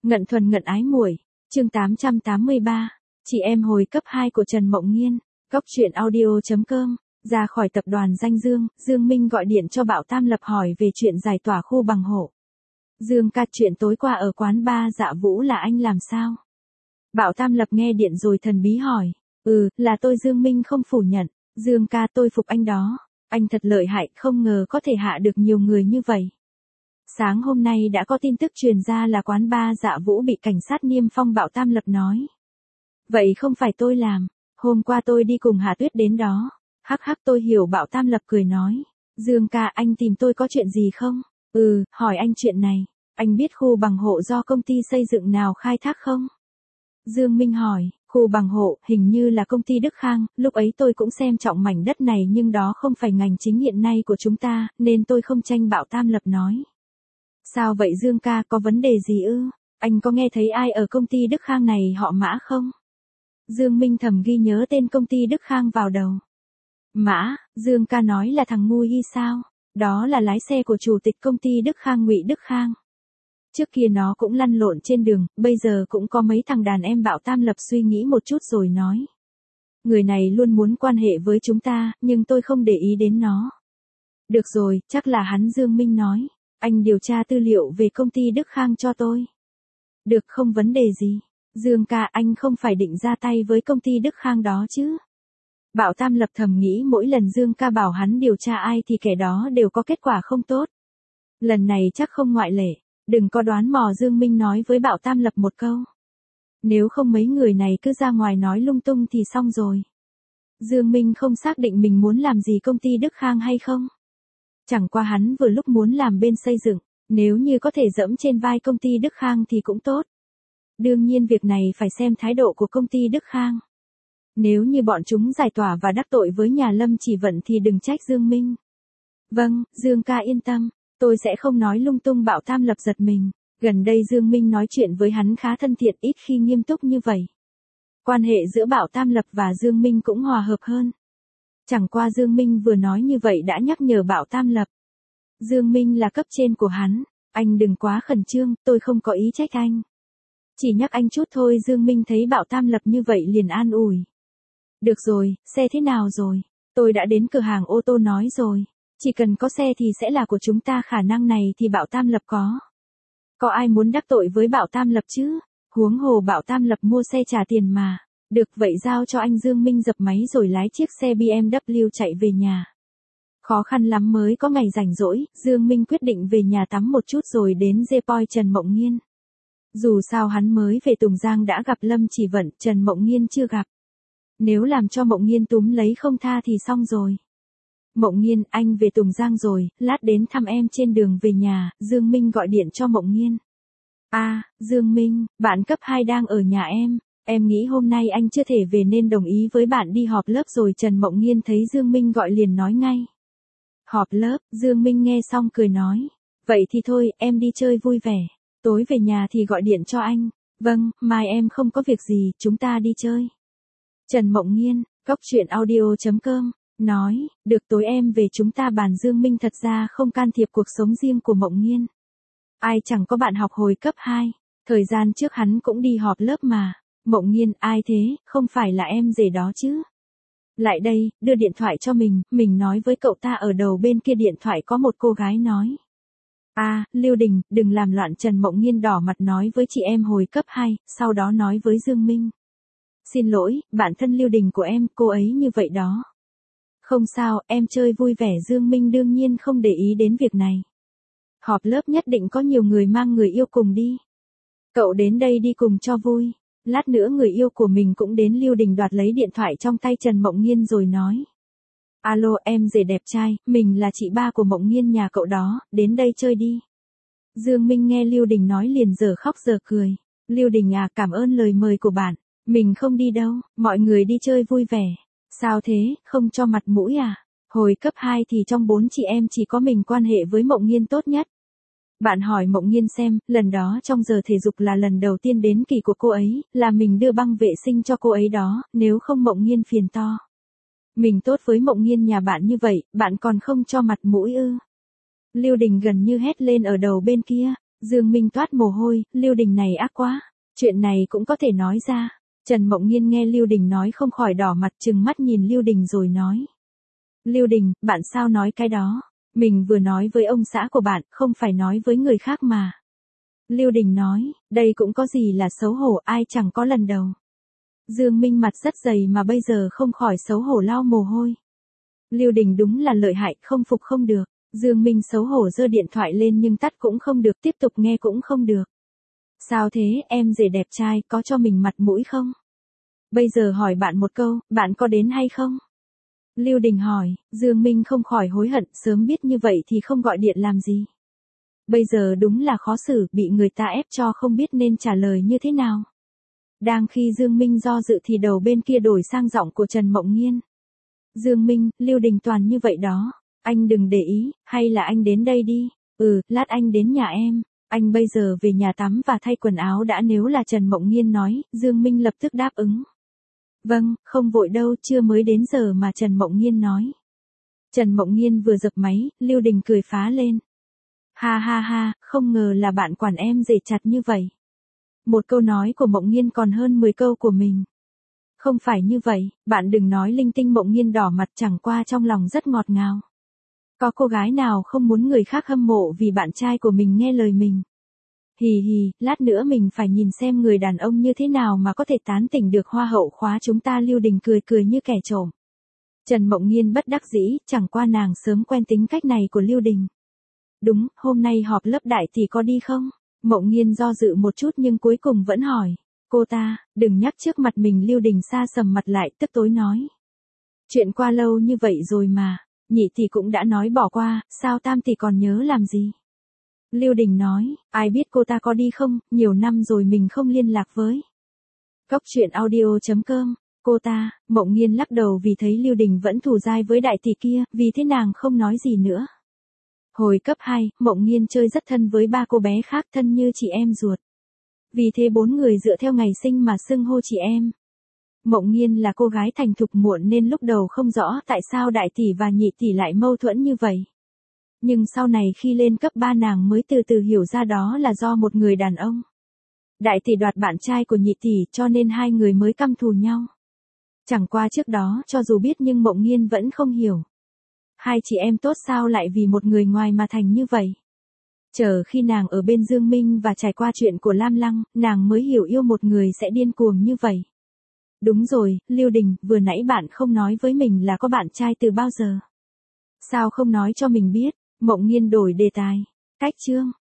Ngận thuần ngận ái muội, chương 883, chị em hồi cấp 2 của Trần Mộng Nhiên, góc truyện audio.com. Ra khỏi tập đoàn Danh Dương, Dương Minh gọi điện cho Bảo Tam Lập hỏi về chuyện giải tỏa khu bằng hộ. Dương ca, chuyện tối qua ở quán bar Dạ Vũ là anh làm sao? Bảo Tam Lập nghe điện rồi thần bí hỏi. Là tôi. Dương Minh không phủ nhận. Dương ca, tôi phục anh đó. Anh thật lợi hại, không ngờ có thể hạ được nhiều người như vậy. Sáng hôm nay đã có tin tức truyền ra là quán bar Dạ Vũ bị cảnh sát niêm phong. Bảo Tam Lập nói. Vậy không phải tôi làm. Hôm qua tôi đi cùng Hà Tuyết đến đó. Hắc hắc, tôi hiểu. Bảo Tam Lập cười nói. Dương ca, anh tìm tôi có chuyện gì không? Hỏi anh chuyện này. Anh biết khu bằng hộ do công ty xây dựng nào khai thác không? Dương Minh hỏi. Khu bằng hộ, hình như là công ty Đức Khang, lúc ấy tôi cũng xem trọng mảnh đất này nhưng đó không phải ngành chính hiện nay của chúng ta, nên tôi không tranh. Bảo Tam Lập nói. Sao vậy Dương ca, có vấn đề gì ư? Anh có nghe thấy ai ở công ty Đức Khang này họ Mã không? Dương Minh thầm ghi nhớ tên công ty Đức Khang vào đầu. Mã, Dương ca nói là thằng ngu y sao? Đó là lái xe của chủ tịch công ty Đức Khang, Ngụy Đức Khang. Trước kia nó cũng lăn lộn trên đường, bây giờ cũng có mấy thằng đàn em. Bảo Tam Lập suy nghĩ một chút rồi nói. Người này luôn muốn quan hệ với chúng ta, nhưng tôi không để ý đến nó. Được rồi, chắc là hắn. Dương Minh nói. Anh điều tra tư liệu về công ty Đức Khang cho tôi. Được, không vấn đề gì. Dương ca, anh không phải định ra tay với công ty Đức Khang đó chứ? Bảo Tam Lập thầm nghĩ mỗi lần Dương ca bảo hắn điều tra ai thì kẻ đó đều có kết quả không tốt. Lần này chắc không ngoại lệ. Đừng có đoán mò. Dương Minh nói với Bảo Tam Lập một câu. Nếu không mấy người này cứ ra ngoài nói lung tung thì xong rồi. Dương Minh không xác định mình muốn làm gì công ty Đức Khang hay không. Chẳng qua hắn vừa lúc muốn làm bên xây dựng, nếu như có thể dẫm trên vai công ty Đức Khang thì cũng tốt. Đương nhiên việc này phải xem thái độ của công ty Đức Khang. Nếu như bọn chúng giải tỏa và đắc tội với nhà Lâm Chỉ Vận thì đừng trách Dương Minh. Vâng, Dương ca yên tâm, tôi sẽ không nói lung tung. Bảo Tam Lập giật mình. Gần đây Dương Minh nói chuyện với hắn khá thân thiện, ít khi nghiêm túc như vậy. Quan hệ giữa Bảo Tam Lập và Dương Minh cũng hòa hợp hơn. Chẳng qua Dương Minh vừa nói như vậy đã nhắc nhở Bảo Tam Lập. Dương Minh là cấp trên của hắn. Anh đừng quá khẩn trương, tôi không có ý trách anh. Chỉ nhắc anh chút thôi. Dương Minh thấy Bảo Tam Lập như vậy liền an ủi. Được rồi, xe thế nào rồi? Tôi đã đến cửa hàng ô tô nói rồi. Chỉ cần có xe thì sẽ là của chúng ta. Khả năng này thì Bảo Tam Lập có. Có ai muốn đắc tội với Bảo Tam Lập chứ? Huống hồ Bảo Tam Lập mua xe trả tiền mà. Được, vậy giao cho anh. Dương Minh dập máy rồi lái chiếc xe BMW chạy về nhà. Khó khăn lắm mới có ngày rảnh rỗi, Dương Minh quyết định về nhà tắm một chút rồi đến Depoi Trần Mộng Nhiên. Dù sao hắn mới về Tùng Giang đã gặp Lâm Chỉ Vận, Trần Mộng Nhiên chưa gặp. Nếu làm cho Mộng Nhiên túm lấy không tha thì xong rồi. Mộng Nhiên, anh về Tùng Giang rồi, lát đến thăm em. Trên đường về nhà, Dương Minh gọi điện cho Mộng Nhiên. Dương Minh, bạn cấp 2 đang ở nhà em. Em nghĩ hôm nay anh chưa thể về nên đồng ý với bạn đi họp lớp rồi. Trần Mộng Nhiên thấy Dương Minh gọi liền nói ngay. Họp lớp? Dương Minh nghe xong cười nói. Vậy thì thôi, em đi chơi vui vẻ. Tối về nhà thì gọi điện cho anh. Vâng, mai em không có việc gì, chúng ta đi chơi. Trần Mộng Nhiên, góc truyện audio.com, nói. Được, tối em về chúng ta bàn. Dương Minh thật ra không can thiệp cuộc sống riêng của Mộng Nhiên. Ai chẳng có bạn học hồi cấp 2. Thời gian trước hắn cũng đi họp lớp mà. Mộng Nhiên, ai thế, không phải là em rể đó chứ? Lại đây, đưa điện thoại cho mình nói với cậu ta. Ở đầu bên kia điện thoại có một cô gái nói. Lưu Đình, đừng làm loạn. Trần Mộng Nhiên đỏ mặt nói với chị em hồi cấp 2, sau đó nói với Dương Minh. Xin lỗi, bạn thân Lưu Đình của em, cô ấy như vậy đó. Không sao, em chơi vui vẻ. Dương Minh đương nhiên không để ý đến việc này. Họp lớp nhất định có nhiều người mang người yêu cùng đi. Cậu đến đây đi cùng cho vui. Lát nữa người yêu của mình cũng đến. Lưu Đình đoạt lấy điện thoại trong tay Trần Mộng Nhiên rồi nói. Alo, em rể đẹp trai, mình là chị ba của Mộng Nhiên nhà cậu đó, đến đây chơi đi. Dương Minh nghe Lưu Đình nói liền giờ khóc giờ cười. Lưu Đình cảm ơn lời mời của bạn. Mình không đi đâu, mọi người đi chơi vui vẻ. Sao thế, không cho mặt mũi à? Hồi cấp 2 thì trong 4 chị em chỉ có mình quan hệ với Mộng Nhiên tốt nhất. Bạn hỏi Mộng Nhiên xem, lần đó trong giờ thể dục là lần đầu tiên đến kỳ của cô ấy, là mình đưa băng vệ sinh cho cô ấy đó, nếu không Mộng Nhiên phiền to. Mình tốt với Mộng Nhiên nhà bạn như vậy, bạn còn không cho mặt mũi ư? Lưu Đình gần như hét lên ở đầu bên kia. Dương Minh toát mồ hôi, Lưu Đình này ác quá. Chuyện này cũng có thể nói ra. Trần Mộng Nhiên nghe Lưu Đình nói không khỏi đỏ mặt trừng mắt nhìn Lưu Đình rồi nói. Lưu Đình, bạn sao nói cái đó? Mình vừa nói với ông xã của bạn, không phải nói với người khác mà. Lưu Đình nói, đây cũng có gì là xấu hổ, ai chẳng có lần đầu. Dương Minh mặt rất dày mà bây giờ không khỏi xấu hổ lau mồ hôi. Lưu Đình đúng là lợi hại, không phục không được. Dương Minh xấu hổ giơ điện thoại lên nhưng tắt cũng không được, tiếp tục nghe cũng không được. Sao thế, em rể đẹp trai, có cho mình mặt mũi không? Bây giờ hỏi bạn một câu, bạn có đến hay không? Lưu Đình hỏi, Dương Minh không khỏi hối hận, sớm biết như vậy thì không gọi điện làm gì. Bây giờ đúng là khó xử, bị người ta ép cho không biết nên trả lời như thế nào. Đang khi Dương Minh do dự thì đầu bên kia đổi sang giọng của Trần Mộng Nhiên. Dương Minh, Lưu Đình toàn như vậy đó. Anh đừng để ý, hay là anh đến đây đi. Lát anh đến nhà em. Anh bây giờ về nhà tắm và thay quần áo đã, nếu là Trần Mộng Nhiên nói, Dương Minh lập tức đáp ứng. Vâng, không vội đâu, chưa mới đến giờ mà Trần Mộng Nhiên nói. Trần Mộng Nhiên vừa dập máy, Lưu Đình cười phá lên. Ha ha ha, không ngờ là bạn quản em dè chặt như vậy. Một câu nói của Mộng Nhiên còn hơn 10 câu của mình. Không phải như vậy, bạn đừng nói linh tinh. Mộng Nhiên đỏ mặt, chẳng qua trong lòng rất ngọt ngào. Có cô gái nào không muốn người khác hâm mộ vì bạn trai của mình nghe lời mình. Hì hì, lát nữa mình phải nhìn xem người đàn ông như thế nào mà có thể tán tỉnh được hoa hậu khóa chúng ta. Lưu Đình cười cười như kẻ trộm. Trần Mộng Nhiên bất đắc dĩ, chẳng qua nàng sớm quen tính cách này của Lưu Đình. Đúng, hôm nay họp lớp đại tỷ có đi không? Mộng Nhiên do dự một chút nhưng cuối cùng vẫn hỏi. Cô ta, đừng nhắc trước mặt mình. Lưu Đình sa sầm mặt lại, tức tối nói. Chuyện qua lâu như vậy rồi mà, nhị tỷ cũng đã nói bỏ qua, sao tam tỷ còn nhớ làm gì? Lưu Đình nói, ai biết cô ta có đi không, nhiều năm rồi mình không liên lạc với. Cóc truyện audio.com, cô ta. Mộng Nhiên lắc đầu vì thấy Lưu Đình vẫn thù dai với đại tỷ kia, vì thế nàng không nói gì nữa. Hồi cấp 2, Mộng Nhiên chơi rất thân với 3 cô bé khác, thân như chị em ruột. Vì thế 4 người dựa theo ngày sinh mà xưng hô chị em. Mộng Nhiên là cô gái thành thục muộn nên lúc đầu không rõ tại sao đại tỷ và nhị tỷ lại mâu thuẫn như vậy. Nhưng sau này khi lên cấp 3 nàng mới từ từ hiểu ra đó là do một người đàn ông. Đại tỷ đoạt bạn trai của nhị tỷ cho nên hai người mới căm thù nhau. Chẳng qua trước đó cho dù biết nhưng Mộng Nhiên vẫn không hiểu. Hai chị em tốt sao lại vì một người ngoài mà thành như vậy. Chờ khi nàng ở bên Dương Minh và trải qua chuyện của Lam Lăng, nàng mới hiểu yêu một người sẽ điên cuồng như vậy. Đúng rồi, Lưu Đình, vừa nãy bạn không nói với mình là có bạn trai từ bao giờ? Sao không nói cho mình biết? Mộng Nhiên đổi đề tài. Cách chương.